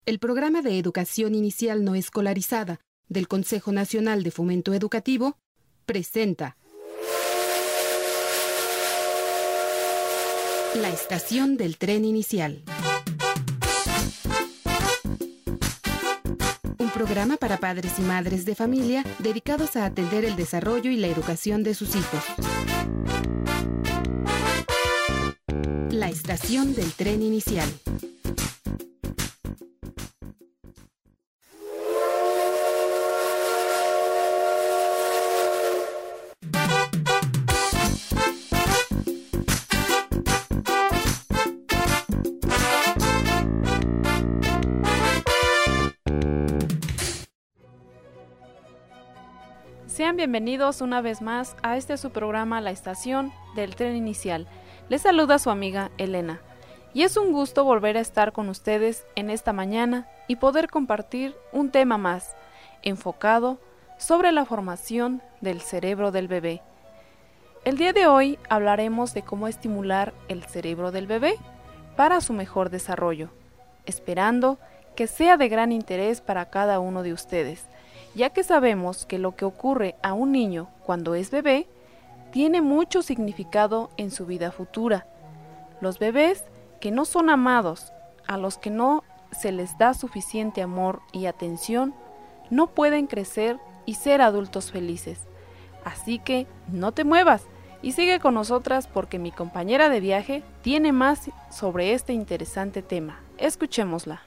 El Programa de Educación Inicial No Escolarizada del Consejo Nacional de Fomento Educativo presenta La Estación del Tren Inicial. Un programa para padres y madres de familia dedicados a atender el desarrollo y la educación de sus hijos. La Estación del Tren Inicial. Sean bienvenidos una vez más a su programa La Estación del Tren Inicial. Les saluda su amiga Elena y es un gusto volver a estar con ustedes en esta mañana y poder compartir un tema más enfocado sobre la formación del cerebro del bebé. El día de hoy hablaremos de cómo estimular el cerebro del bebé para su mejor desarrollo, esperando que sea de gran interés para cada uno de ustedes, ya que sabemos que lo que ocurre a un niño cuando es bebé tiene mucho significado en su vida futura. Los bebés que no son amados, a los que no se les da suficiente amor y atención, no pueden crecer y ser adultos felices. Así que no te muevas y sigue con nosotras porque mi compañera de viaje tiene más sobre este interesante tema. Escuchémosla.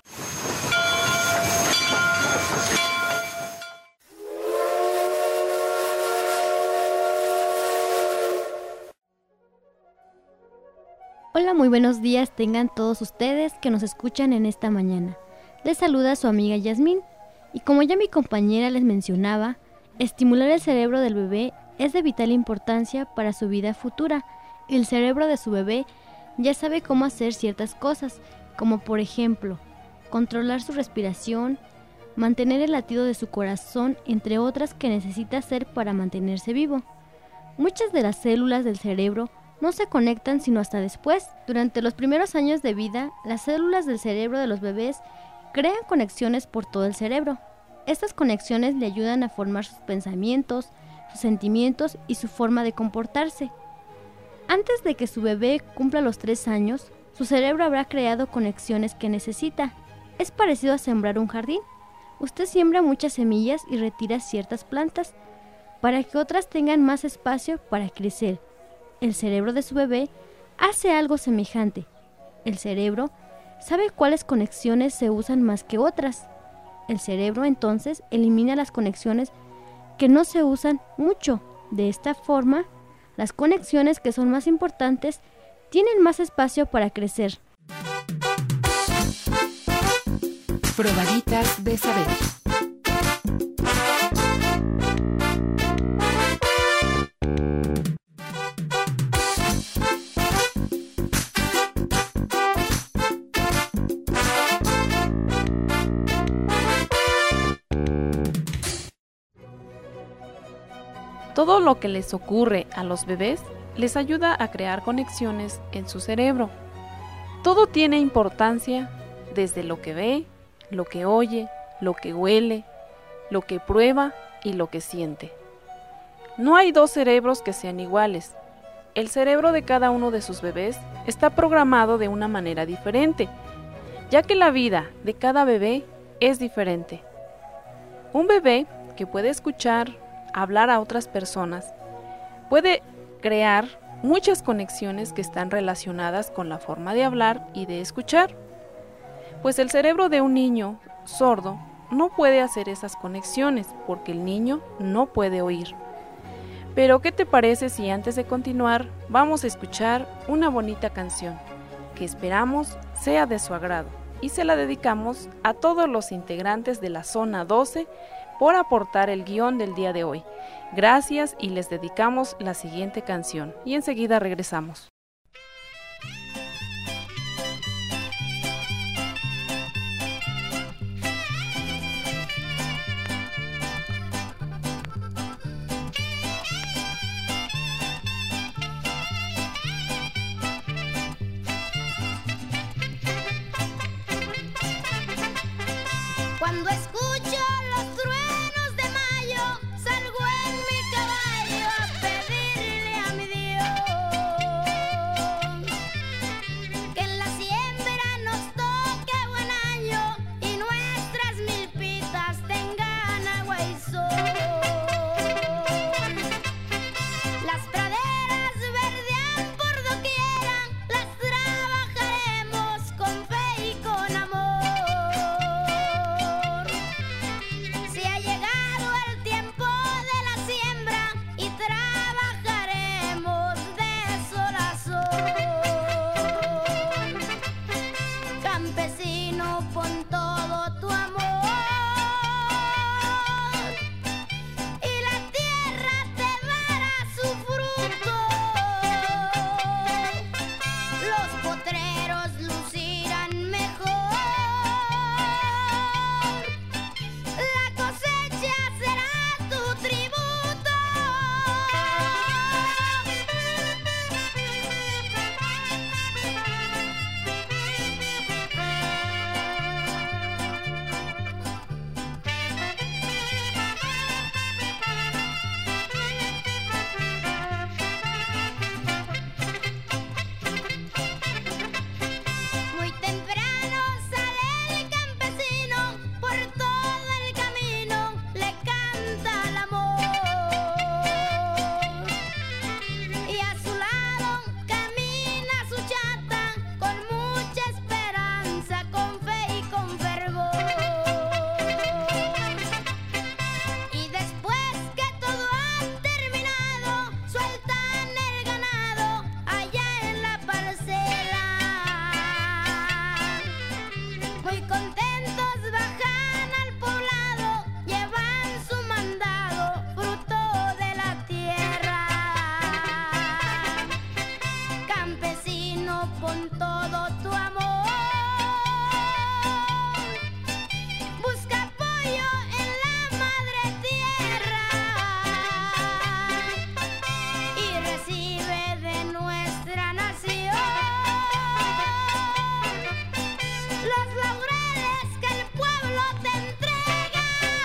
Hola, muy buenos días tengan todos ustedes que nos escuchan en esta mañana. Les saluda su amiga Yasmín y como ya mi compañera les mencionaba, estimular el cerebro del bebé es de vital importancia para su vida futura. El cerebro de su bebé ya sabe cómo hacer ciertas cosas, como por ejemplo, controlar su respiración, mantener el latido de su corazón, entre otras que necesita hacer para mantenerse vivo. Muchas de las células del cerebro no se conectan sino hasta después. Durante los primeros años de vida, las células del cerebro de los bebés crean conexiones por todo el cerebro. Estas conexiones le ayudan a formar sus pensamientos, sus sentimientos y su forma de comportarse. Antes de que su bebé cumpla los 3 años, su cerebro habrá creado conexiones que necesita. Es parecido a sembrar un jardín. Usted siembra muchas semillas y retira ciertas plantas para que otras tengan más espacio para crecer. El cerebro de su bebé hace algo semejante. El cerebro sabe cuáles conexiones se usan más que otras. El cerebro entonces elimina las conexiones que no se usan mucho. De esta forma, las conexiones que son más importantes tienen más espacio para crecer. Probaditas de saber. Todo lo que les ocurre a los bebés les ayuda a crear conexiones en su cerebro. Todo tiene importancia, desde lo que ve, lo que oye, lo que huele, lo que prueba y lo que siente. No hay 2 cerebros que sean iguales. El cerebro de cada uno de sus bebés está programado de una manera diferente, ya que la vida de cada bebé es diferente. Un bebé que puede escuchar, hablar a otras personas, puede crear muchas conexiones que están relacionadas con la forma de hablar y de escuchar, pues el cerebro de un niño sordo no puede hacer esas conexiones porque el niño no puede oír. Pero ¿qué te parece si antes de continuar vamos a escuchar una bonita canción que esperamos sea de su agrado y se la dedicamos a todos los integrantes de la Zona 12 por aportar el guión del día de hoy. Gracias y les dedicamos la siguiente canción y enseguida regresamos. Cuando escucho los truenos de mayo, salgo en mi caballo a pedirle a mi Dios que en la siembra nos toque buen año y nuestras milpitas tengan agua y sol. Las praderas verdean por doquiera, las trabajaremos con fe y con amor. Si ha llegado el tiempo de la siembra y trabajaremos de sol a sol. Campesino, pon todo tu amor y la tierra te dará su fruto. Los potreros lucirán mejor, la cosecha será tu tributo. Muy temprano sale el campesino, por todo el camino le canta el amor. Y a su lado camina su chata con mucha esperanza, con fe y con fervor. Y después que todo ha terminado, sueltan el ganado allá en la parcela. Muy contentos bajan al poblado, llevan su mandado, fruto de la tierra. Campesino, pon todo tu amor, busca apoyo en la madre tierra y recibe de nuestra nación los laureles que el pueblo te entrega.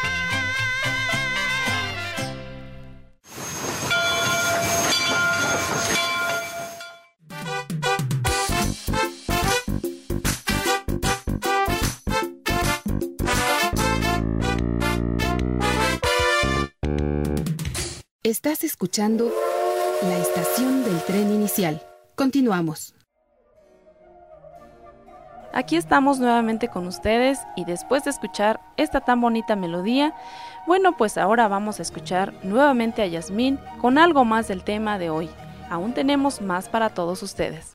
Estás escuchando la estación del tren inicial. Continuamos. Aquí estamos nuevamente con ustedes y después de escuchar esta tan bonita melodía, bueno, pues ahora vamos a escuchar nuevamente a Yasmín con algo más del tema de hoy. Aún tenemos más para todos ustedes.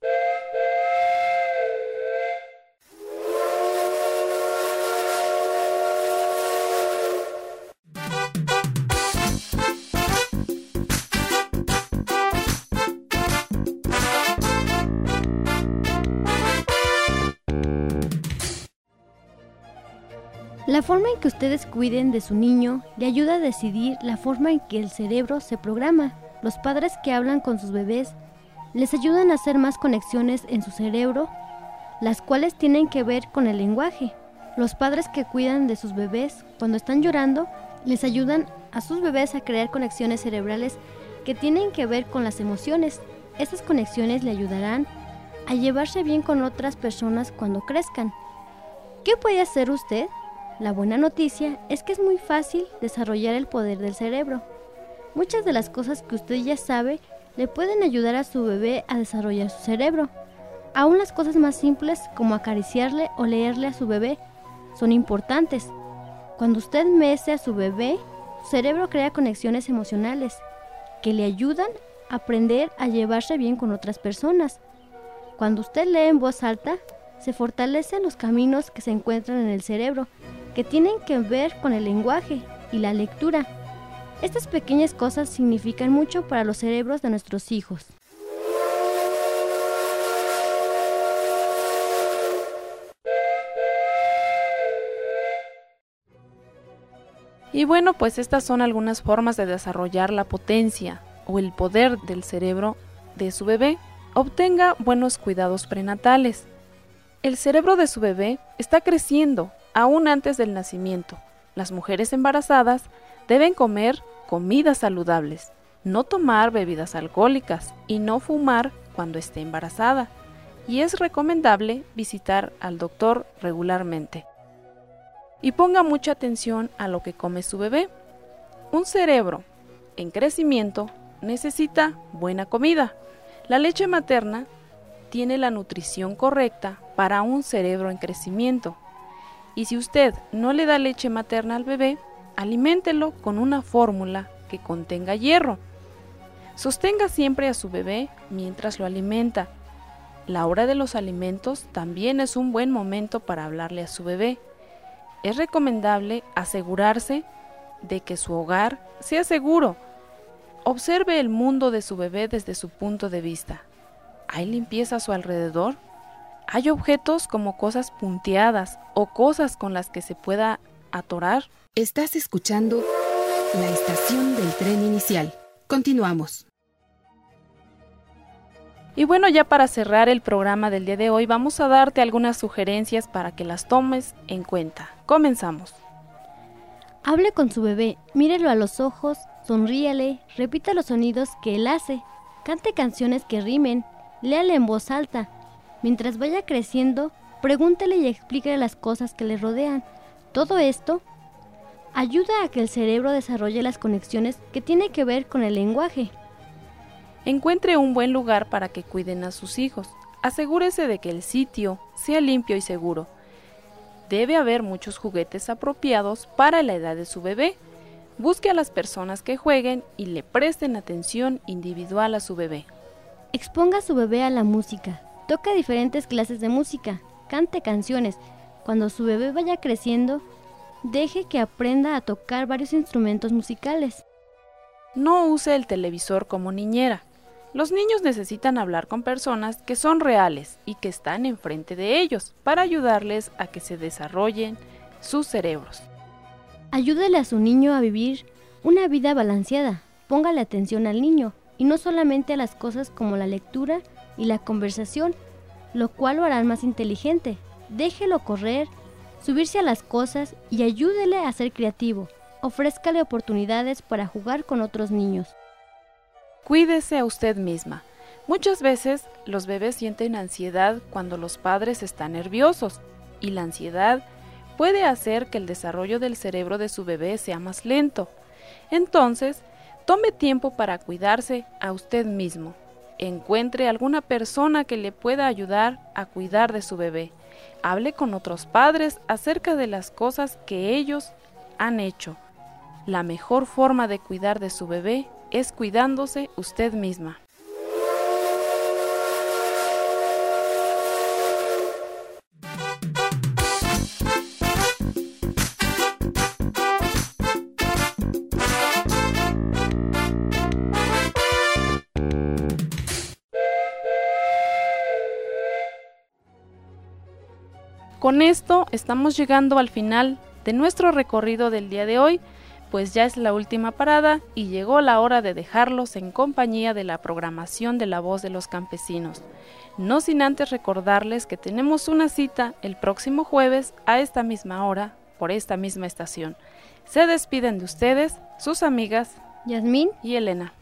La forma en que ustedes cuiden de su niño le ayuda a decidir la forma en que el cerebro se programa. Los padres que hablan con sus bebés les ayudan a hacer más conexiones en su cerebro, las cuales tienen que ver con el lenguaje. Los padres que cuidan de sus bebés cuando están llorando les ayudan a sus bebés a crear conexiones cerebrales que tienen que ver con las emociones. Estas conexiones le ayudarán a llevarse bien con otras personas cuando crezcan. ¿Qué puede hacer usted? La buena noticia es que es muy fácil desarrollar el poder del cerebro. Muchas de las cosas que usted ya sabe le pueden ayudar a su bebé a desarrollar su cerebro. Aún las cosas más simples como acariciarle o leerle a su bebé son importantes. Cuando usted mece a su bebé, su cerebro crea conexiones emocionales que le ayudan a aprender a llevarse bien con otras personas. Cuando usted lee en voz alta, se fortalecen los caminos que se encuentran en el cerebro, que tienen que ver con el lenguaje y la lectura. Estas pequeñas cosas significan mucho para los cerebros de nuestros hijos. Y bueno, pues estas son algunas formas de desarrollar la potencia o el poder del cerebro de su bebé. Obtenga buenos cuidados prenatales. El cerebro de su bebé está creciendo aún antes del nacimiento. Las mujeres embarazadas deben comer comidas saludables, no tomar bebidas alcohólicas y no fumar cuando esté embarazada. Y es recomendable visitar al doctor regularmente. Y ponga mucha atención a lo que come su bebé. Un cerebro en crecimiento necesita buena comida. La leche materna tiene la nutrición correcta para un cerebro en crecimiento. Y si usted no le da leche materna al bebé, aliméntelo con una fórmula que contenga hierro. Sostenga siempre a su bebé mientras lo alimenta. La hora de los alimentos también es un buen momento para hablarle a su bebé. Es recomendable asegurarse de que su hogar sea seguro. Observe el mundo de su bebé desde su punto de vista. ¿Hay limpieza a su alrededor? ¿Hay objetos como cosas punteadas o cosas con las que se pueda atorar? Estás escuchando la estación del tren inicial. Continuamos. Y bueno, ya para cerrar el programa del día de hoy, vamos a darte algunas sugerencias para que las tomes en cuenta. Comenzamos. Hable con su bebé, mírelo a los ojos, sonríale, repita los sonidos que él hace, cante canciones que rimen, léale en voz alta. Mientras vaya creciendo, pregúntele y explíquele las cosas que le rodean. Todo esto ayuda a que el cerebro desarrolle las conexiones que tiene que ver con el lenguaje. Encuentre un buen lugar para que cuiden a sus hijos. Asegúrese de que el sitio sea limpio y seguro. Debe haber muchos juguetes apropiados para la edad de su bebé. Busque a las personas que jueguen y le presten atención individual a su bebé. Exponga a su bebé a la música. Toque diferentes clases de música. Cante canciones. Cuando su bebé vaya creciendo, deje que aprenda a tocar varios instrumentos musicales. No use el televisor como niñera. Los niños necesitan hablar con personas que son reales y que están enfrente de ellos para ayudarles a que se desarrollen sus cerebros. Ayúdele a su niño a vivir una vida balanceada. Póngale atención al niño y no solamente a las cosas como la lectura y la conversación, lo cual lo harán más inteligente. Déjelo correr, subirse a las cosas y ayúdele a ser creativo. Ofrézcale oportunidades para jugar con otros niños. Cuídese a usted misma. Muchas veces los bebés sienten ansiedad cuando los padres están nerviosos y la ansiedad puede hacer que el desarrollo del cerebro de su bebé sea más lento. Entonces, tome tiempo para cuidarse a usted mismo. Encuentre alguna persona que le pueda ayudar a cuidar de su bebé. Hable con otros padres acerca de las cosas que ellos han hecho. La mejor forma de cuidar de su bebé es cuidándose usted misma. Con esto estamos llegando al final de nuestro recorrido del día de hoy, pues ya es la última parada y llegó la hora de dejarlos en compañía de la programación de La Voz de los Campesinos. No sin antes recordarles que tenemos una cita el próximo jueves a esta misma hora, por esta misma estación. Se despiden de ustedes, sus amigas Yasmín y Elena.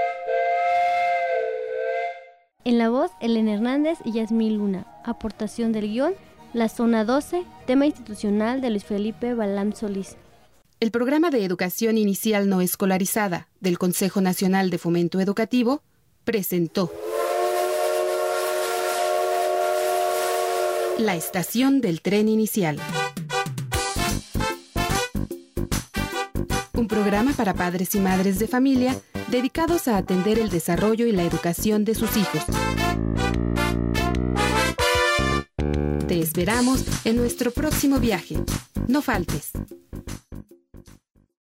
En la voz, Elena Hernández y Yasmín Luna. Aportación del guión, La Zona 12, tema institucional de Luis Felipe Balam Solís. El Programa de Educación Inicial No Escolarizada del Consejo Nacional de Fomento Educativo presentó La Estación del Tren Inicial. Un programa para padres y madres de familia dedicados a atender el desarrollo y la educación de sus hijos. Te esperamos en nuestro próximo viaje. No faltes.